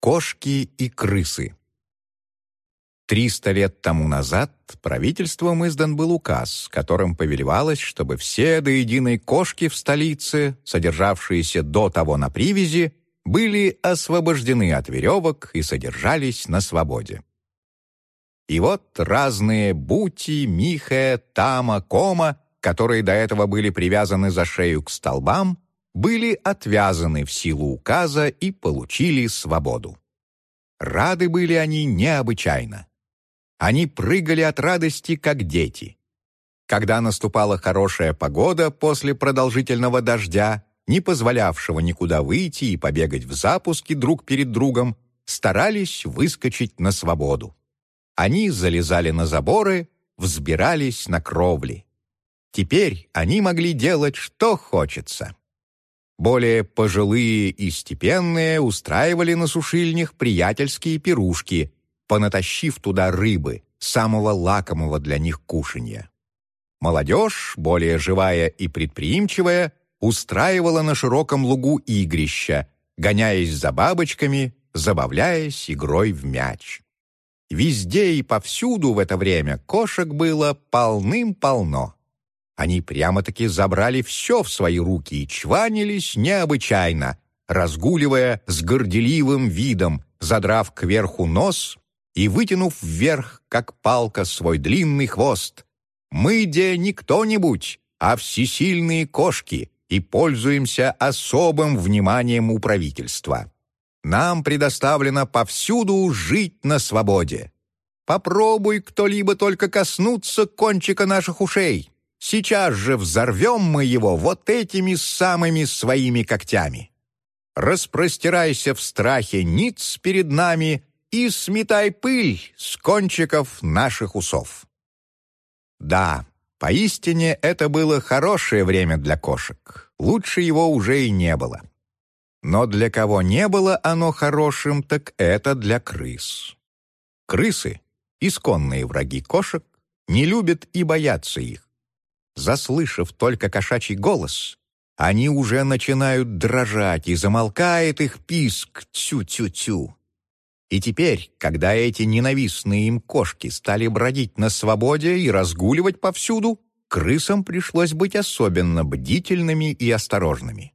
Кошки и крысы. 300 лет тому назад правительством издан был указ, которым повелевалось, чтобы все до единой кошки в столице, содержавшиеся до того на привязи, были освобождены от веревок и содержались на свободе. И вот разные Бути, Михе, Тама, Кома, которые до этого были привязаны за шею к столбам, были отвязаны в силу указа и получили свободу. Рады были они необычайно. Они прыгали от радости, как дети. Когда наступала хорошая погода после продолжительного дождя, не позволявшего никуда выйти и побегать в запуске друг перед другом, старались выскочить на свободу. Они залезали на заборы, взбирались на кровли. Теперь они могли делать, что хочется. Более пожилые и степенные устраивали на сушильнях приятельские пирушки, понатащив туда рыбы, самого лакомого для них кушанья. Молодежь, более живая и предприимчивая, устраивала на широком лугу игрища, гоняясь за бабочками, забавляясь игрой в мяч. Везде и повсюду в это время кошек было полным-полно. Они прямо-таки забрали все в свои руки и чванились необычайно, разгуливая с горделивым видом, задрав кверху нос и вытянув вверх, как палка, свой длинный хвост. Мы де не кто-нибудь, а всесильные кошки, и пользуемся особым вниманием у правительства. Нам предоставлено повсюду жить на свободе. Попробуй кто-либо только коснуться кончика наших ушей. Сейчас же взорвем мы его вот этими самыми своими когтями. Распростирайся в страхе ниц перед нами и сметай пыль с кончиков наших усов. Да, поистине это было хорошее время для кошек. Лучше его уже и не было. Но для кого не было оно хорошим, так это для крыс. Крысы, исконные враги кошек, не любят и боятся их. Заслышав только кошачий голос, они уже начинают дрожать, и замолкает их писк «тю-тю-тю». И теперь, когда эти ненавистные им кошки стали бродить на свободе и разгуливать повсюду, крысам пришлось быть особенно бдительными и осторожными.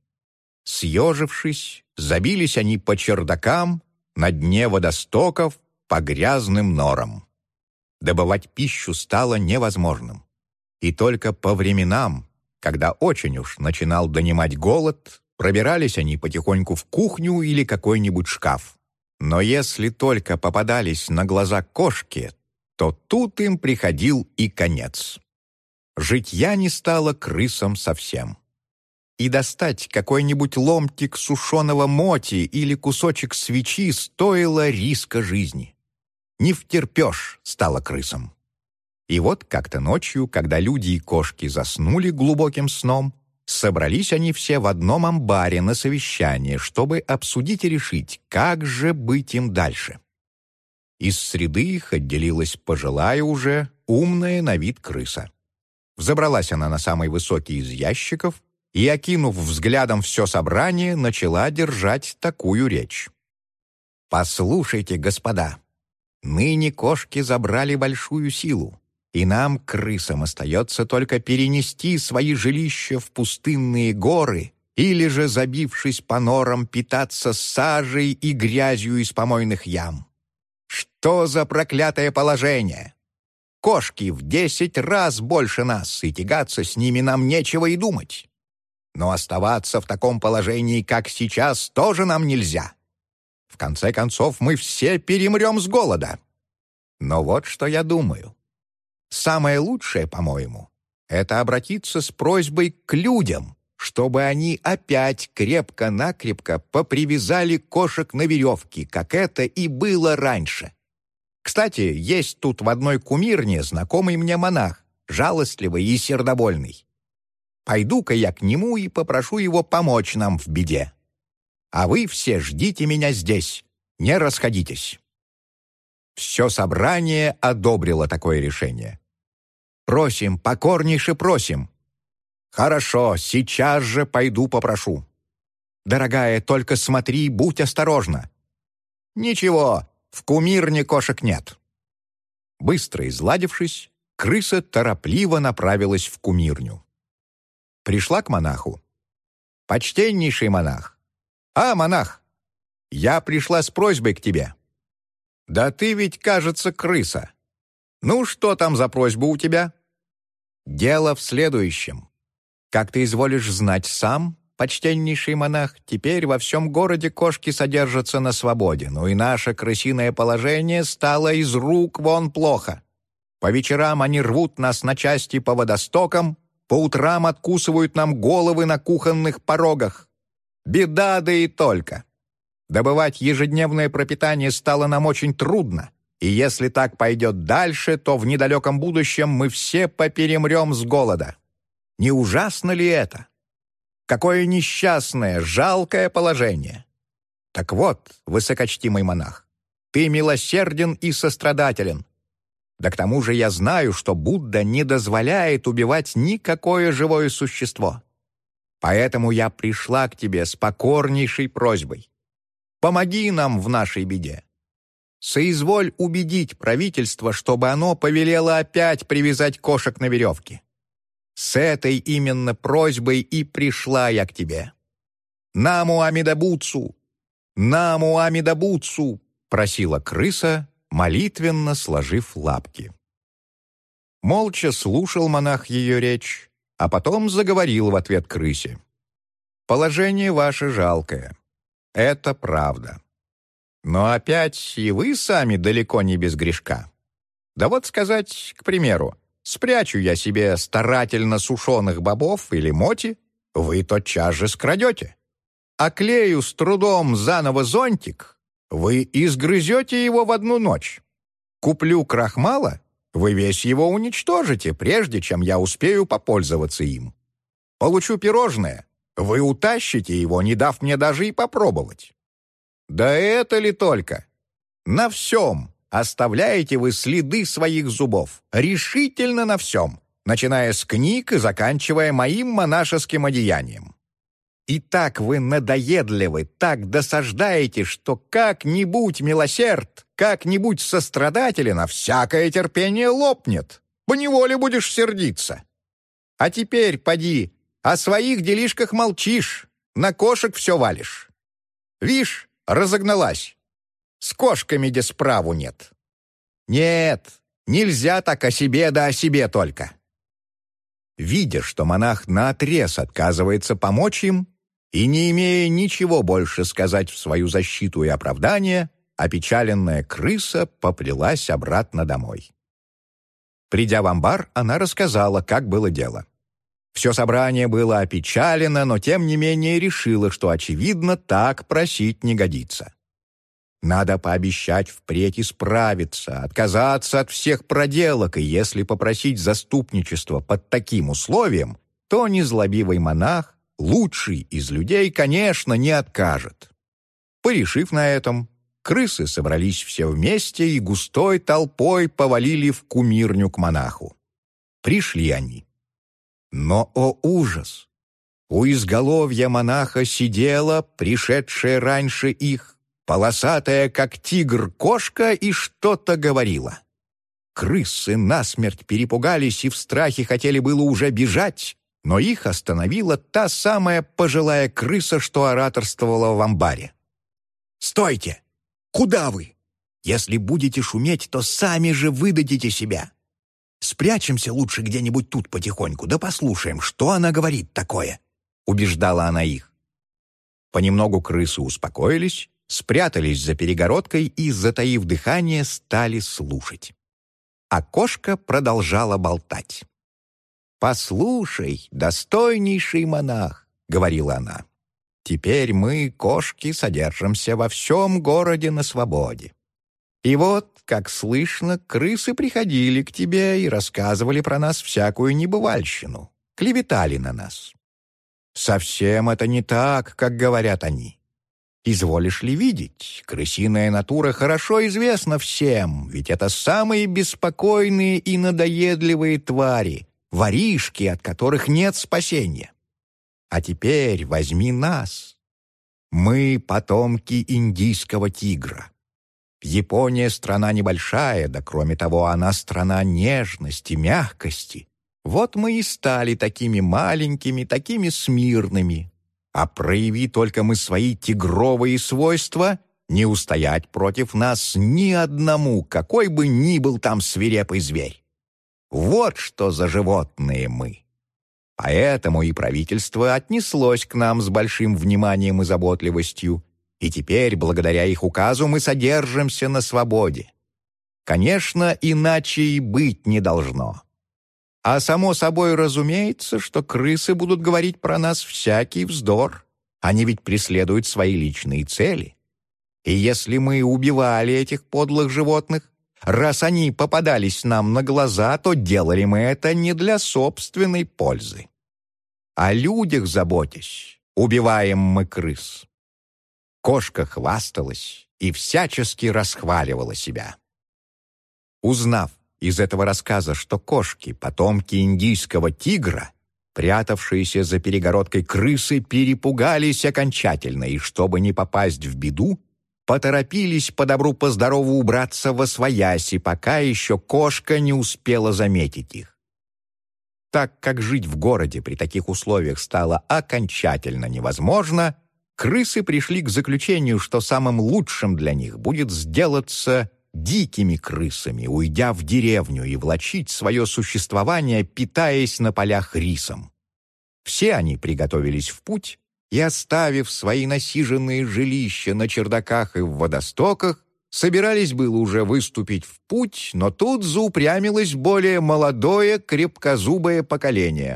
Съежившись, забились они по чердакам, на дне водостоков, по грязным норам. Добывать пищу стало невозможным. И только по временам, когда очень уж начинал донимать голод, пробирались они потихоньку в кухню или какой-нибудь шкаф. Но если только попадались на глаза кошки, то тут им приходил и конец. Житья не стало крысам совсем. И достать какой-нибудь ломтик сушеного моти или кусочек свечи стоило риска жизни. Не втерпешь стало крысам. И вот как-то ночью, когда люди и кошки заснули глубоким сном, собрались они все в одном амбаре на совещание, чтобы обсудить и решить, как же быть им дальше. Из среды их отделилась пожилая уже, умная на вид крыса. Взобралась она на самый высокий из ящиков и, окинув взглядом все собрание, начала держать такую речь. «Послушайте, господа, ныне кошки забрали большую силу, и нам, крысам, остается только перенести свои жилища в пустынные горы или же, забившись по норам, питаться сажей и грязью из помойных ям. Что за проклятое положение? Кошки в 10 раз больше нас, и тягаться с ними нам нечего и думать. Но оставаться в таком положении, как сейчас, тоже нам нельзя. В конце концов, мы все перемрем с голода. Но вот что я думаю. Самое лучшее, по-моему, это обратиться с просьбой к людям, чтобы они опять крепко-накрепко попривязали кошек на веревке, как это и было раньше. Кстати, есть тут в одной кумирне знакомый мне монах, жалостливый и сердобольный. Пойду-ка я к нему и попрошу его помочь нам в беде. А вы все ждите меня здесь, не расходитесь». Все собрание одобрило такое решение. «Просим, покорнейше просим». «Хорошо, сейчас же пойду попрошу». «Дорогая, только смотри, будь осторожна». Ничего, в кумирне кошек нет». Быстро изладившись, крыса торопливо направилась в кумирню. Пришла к монаху. «Почтеннейший монах! А, монах, я пришла с просьбой к тебе». «Да ты ведь, кажется, крыса. Ну, что там за просьба у тебя?» «Дело в следующем. Как ты изволишь знать сам, почтеннейший монах, теперь во всем городе кошки содержатся на свободе, но и наше крысиное положение стало из рук вон плохо. По вечерам они рвут нас на части по водостокам, по утрам откусывают нам головы на кухонных порогах. Беда да и только. Добывать ежедневное пропитание стало нам очень трудно, и если так пойдет дальше, то в недалеком будущем мы все поперемрем с голода. Не ужасно ли это? Какое несчастное, жалкое положение! Так вот, высокочтимый монах, ты милосерден и сострадателен. Да к тому же я знаю, что Будда не дозволяет убивать никакое живое существо. Поэтому я пришла к тебе с покорнейшей просьбой. Помоги нам в нашей беде. Соизволь убедить правительство, чтобы оно повелело опять привязать кошек на веревке. С этой именно просьбой и пришла я к тебе. «Наму Амидабутсу! Наму Амидабутсу!» просила крыса, молитвенно сложив лапки. Молча слушал монах ее речь, а потом заговорил в ответ крысе. «Положение ваше жалкое. Это правда. Но опять и вы сами далеко не без грешка. Да вот сказать, к примеру, спрячу я себе старательно сушеных бобов или моти, вы тотчас же скрадете. Оклею с трудом заново зонтик, вы изгрызете его в одну ночь. Куплю крахмала, вы весь его уничтожите, прежде чем я успею попользоваться им. Получу пирожное, вы утащите его, не дав мне даже и попробовать. Да это ли только? На всем оставляете вы следы своих зубов, решительно на всем, начиная с книг и заканчивая моим монашеским одеянием. И так вы надоедливы, так досаждаете, что как-нибудь милосерд, как-нибудь сострадателен, а всякое терпение лопнет. Поневоле будешь сердиться. А теперь, поди, о своих делишках молчишь, на кошек все валишь. Вишь, разогналась. С кошками де справу нет. Нет, нельзя так о себе да о себе только». Видя, что монах наотрез отказывается помочь им, и не имея ничего больше сказать в свою защиту и оправдание, опечаленная крыса поплелась обратно домой. Придя в амбар, она рассказала, как было дело. Все собрание было опечалено, но тем не менее решило, что, очевидно, так просить не годится. Надо пообещать впредь исправиться, отказаться от всех проделок, и если попросить заступничества под таким условием, то незлобивый монах, лучший из людей, конечно, не откажет. Порешив на этом, крысы собрались все вместе и густой толпой повалили в кумирню к монаху. Пришли они. Но, о ужас! У изголовья монаха сидела, пришедшая раньше их, полосатая, как тигр, кошка и что-то говорила. Крысы насмерть перепугались и в страхе хотели было уже бежать, но их остановила та самая пожилая крыса, что ораторствовала в амбаре. «Стойте! Куда вы? Если будете шуметь, то сами же выдадите себя. Спрячемся лучше где-нибудь тут потихоньку, да послушаем, что она говорит такое», — убеждала она их. Понемногу крысы успокоились, спрятались за перегородкой и, затаив дыхание, стали слушать. А кошка продолжала болтать. «Послушай, достойнейший монах», — говорила она, «теперь мы, кошки, содержимся во всем городе на свободе. И вот, как слышно, крысы приходили к тебе и рассказывали про нас всякую небывальщину, клеветали на нас. Совсем это не так, как говорят они. Изволишь ли видеть, крысиная натура хорошо известна всем, ведь это самые беспокойные и надоедливые твари, воришки, от которых нет спасения. А теперь возьми нас. Мы потомки индийского тигра. Япония — страна небольшая, да кроме того, она страна нежности, мягкости. Вот мы и стали такими маленькими, такими смирными. А прояви только мы свои тигровые свойства, не устоять против нас ни одному, какой бы ни был там свирепый зверь. Вот что за животные мы. Поэтому и правительство отнеслось к нам с большим вниманием и заботливостью, и теперь, благодаря их указу, мы содержимся на свободе. Конечно, иначе и быть не должно. А само собой разумеется, что крысы будут говорить про нас всякий вздор. Они ведь преследуют свои личные цели. И если мы убивали этих подлых животных, раз они попадались нам на глаза, то делали мы это не для собственной пользы. О людях заботясь, убиваем мы крыс. Кошка хвасталась и всячески расхваливала себя. Узнав из этого рассказа, что кошки — потомки индийского тигра, прятавшиеся за перегородкой крысы перепугались окончательно и, чтобы не попасть в беду, поторопились по добру по здорову убраться восвояси, пока еще кошка не успела заметить их. Так как жить в городе при таких условиях стало окончательно невозможно, крысы пришли к заключению, что самым лучшим для них будет сделаться дикими крысами, уйдя в деревню и влачить свое существование, питаясь на полях рисом. Все они приготовились в путь и, оставив свои насиженные жилища на чердаках и в водостоках, собирались было уже выступить в путь, но тут заупрямилось более молодое, крепкозубое поколение.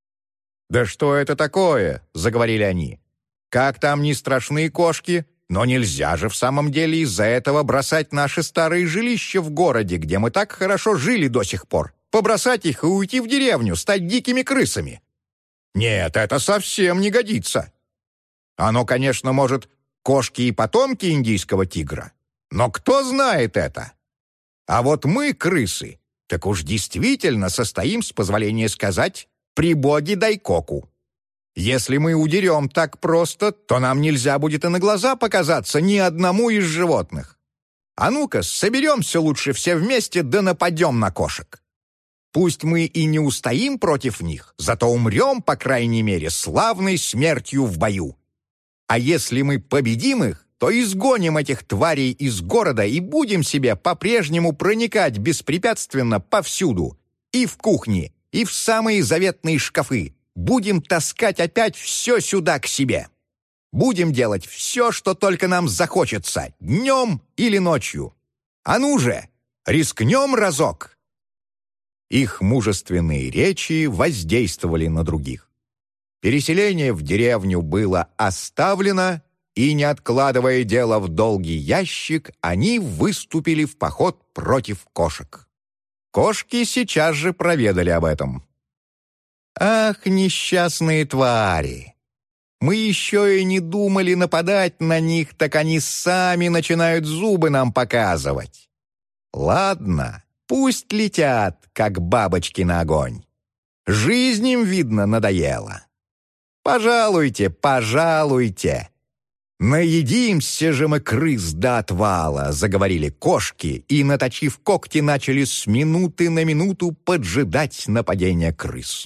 «Да что это такое?» — заговорили они. «Как там не страшны кошки? Но нельзя же в самом деле из-за этого бросать наши старые жилища в городе, где мы так хорошо жили до сих пор, побросать их и уйти в деревню, стать дикими крысами. Нет, это совсем не годится. Оно, конечно, может, кошки и потомки индийского тигра, но кто знает это? А вот мы, крысы, так уж действительно состоим, с позволения сказать, при боге Дайкоку. Если мы удерем так просто, то нам нельзя будет и на глаза показаться ни одному из животных. А ну-ка, соберемся лучше все вместе, да нападем на кошек. Пусть мы и не устоим против них, зато умрем, по крайней мере, славной смертью в бою. А если мы победим их, то изгоним этих тварей из города и будем себе по-прежнему проникать беспрепятственно повсюду, и в кухни, и в самые заветные шкафы. Будем таскать опять все сюда к себе. Будем делать все, что только нам захочется, днем или ночью. А ну же, рискнем разок!» Их мужественные речи воздействовали на других. Переселение в деревню было оставлено, и, не откладывая дело в долгий ящик, они выступили в поход против кошек. Кошки сейчас же проведали об этом. «Ах, несчастные твари! Мы еще и не думали нападать на них, так они сами начинают зубы нам показывать. Ладно, пусть летят, как бабочки на огонь. Жизнь им, видно, надоела. Пожалуйте, пожалуйте! Наедимся же мы крыс до отвала», — заговорили кошки, и, наточив когти, начали с минуты на минуту поджидать нападения крыс.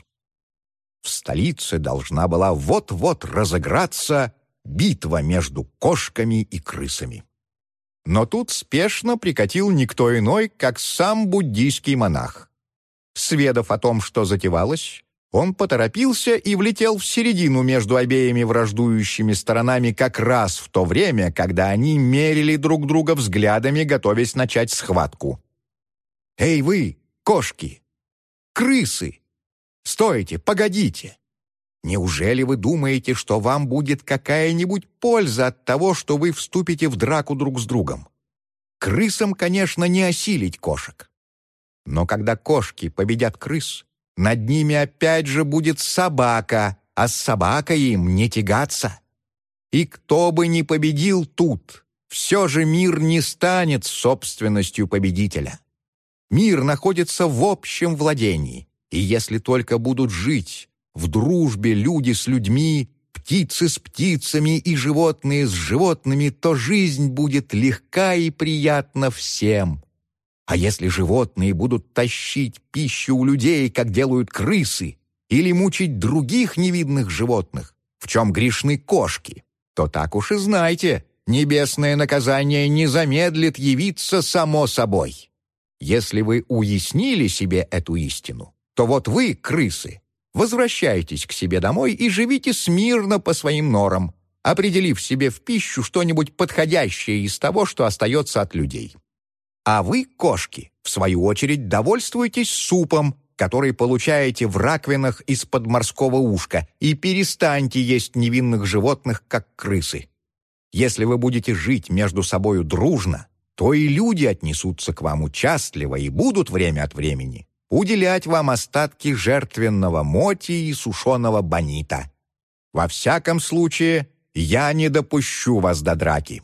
В столице должна была вот-вот разыграться битва между кошками и крысами. Но тут спешно прикатил никто иной, как сам буддийский монах. Сведав о том, что затевалось, он поторопился и влетел в середину между обеими враждующими сторонами как раз в то время, когда они мерили друг друга взглядами, готовясь начать схватку. «Эй вы, кошки! Крысы! Стойте, погодите! Неужели вы думаете, что вам будет какая-нибудь польза от того, что вы вступите в драку друг с другом? Крысам, конечно, не осилить кошек. Но когда кошки победят крыс, над ними опять же будет собака, а с собакой им не тягаться. И кто бы ни победил тут, все же мир не станет собственностью победителя. Мир находится в общем владении, и если только будут жить в дружбе люди с людьми, птицы с птицами и животные с животными, то жизнь будет легка и приятна всем. А если животные будут тащить пищу у людей, как делают крысы, или мучить других невидных животных, в чем грешны кошки, то так уж и знайте, небесное наказание не замедлит явиться само собой. Если вы уяснили себе эту истину, то вот вы, крысы, возвращайтесь к себе домой и живите смирно по своим норам, определив себе в пищу что-нибудь подходящее из того, что остается от людей. А вы, кошки, в свою очередь довольствуйтесь супом, который получаете в раковинах из-под морского ушка, и перестаньте есть невинных животных, как крысы. Если вы будете жить между собою дружно, то и люди отнесутся к вам участливо и будут время от времени уделять вам остатки жертвенного моти и сушеного бонита. Во всяком случае, я не допущу вас до драки».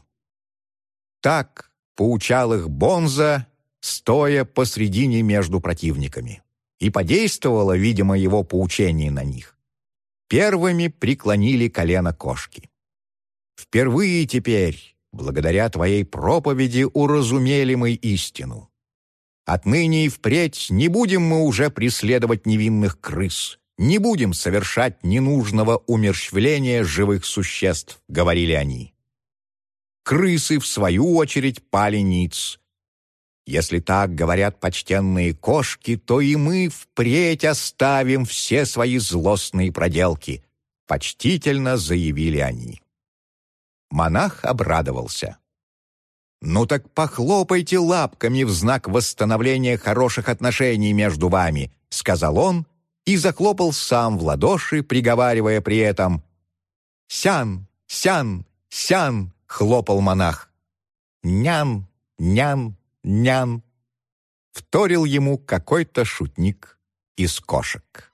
Так поучал их Бонза, стоя посредине между противниками. И подействовало, видимо, его поучение на них. Первыми преклонили колено кошки. «Впервые теперь, благодаря твоей проповеди, уразумели мы истину. Отныне и впредь не будем мы уже преследовать невинных крыс, не будем совершать ненужного умерщвления живых существ», — говорили они. Крысы, в свою очередь, пали ниц. «Если так говорят почтенные кошки, то и мы впредь оставим все свои злостные проделки», — почтительно заявили они. Монах обрадовался. «Ну так похлопайте лапками в знак восстановления хороших отношений между вами», — сказал он и захлопал сам в ладоши, приговаривая при этом: «Сян, сян, сян», — хлопал монах. «Нян, нян, нян», — вторил ему какой-то шутник из кошек.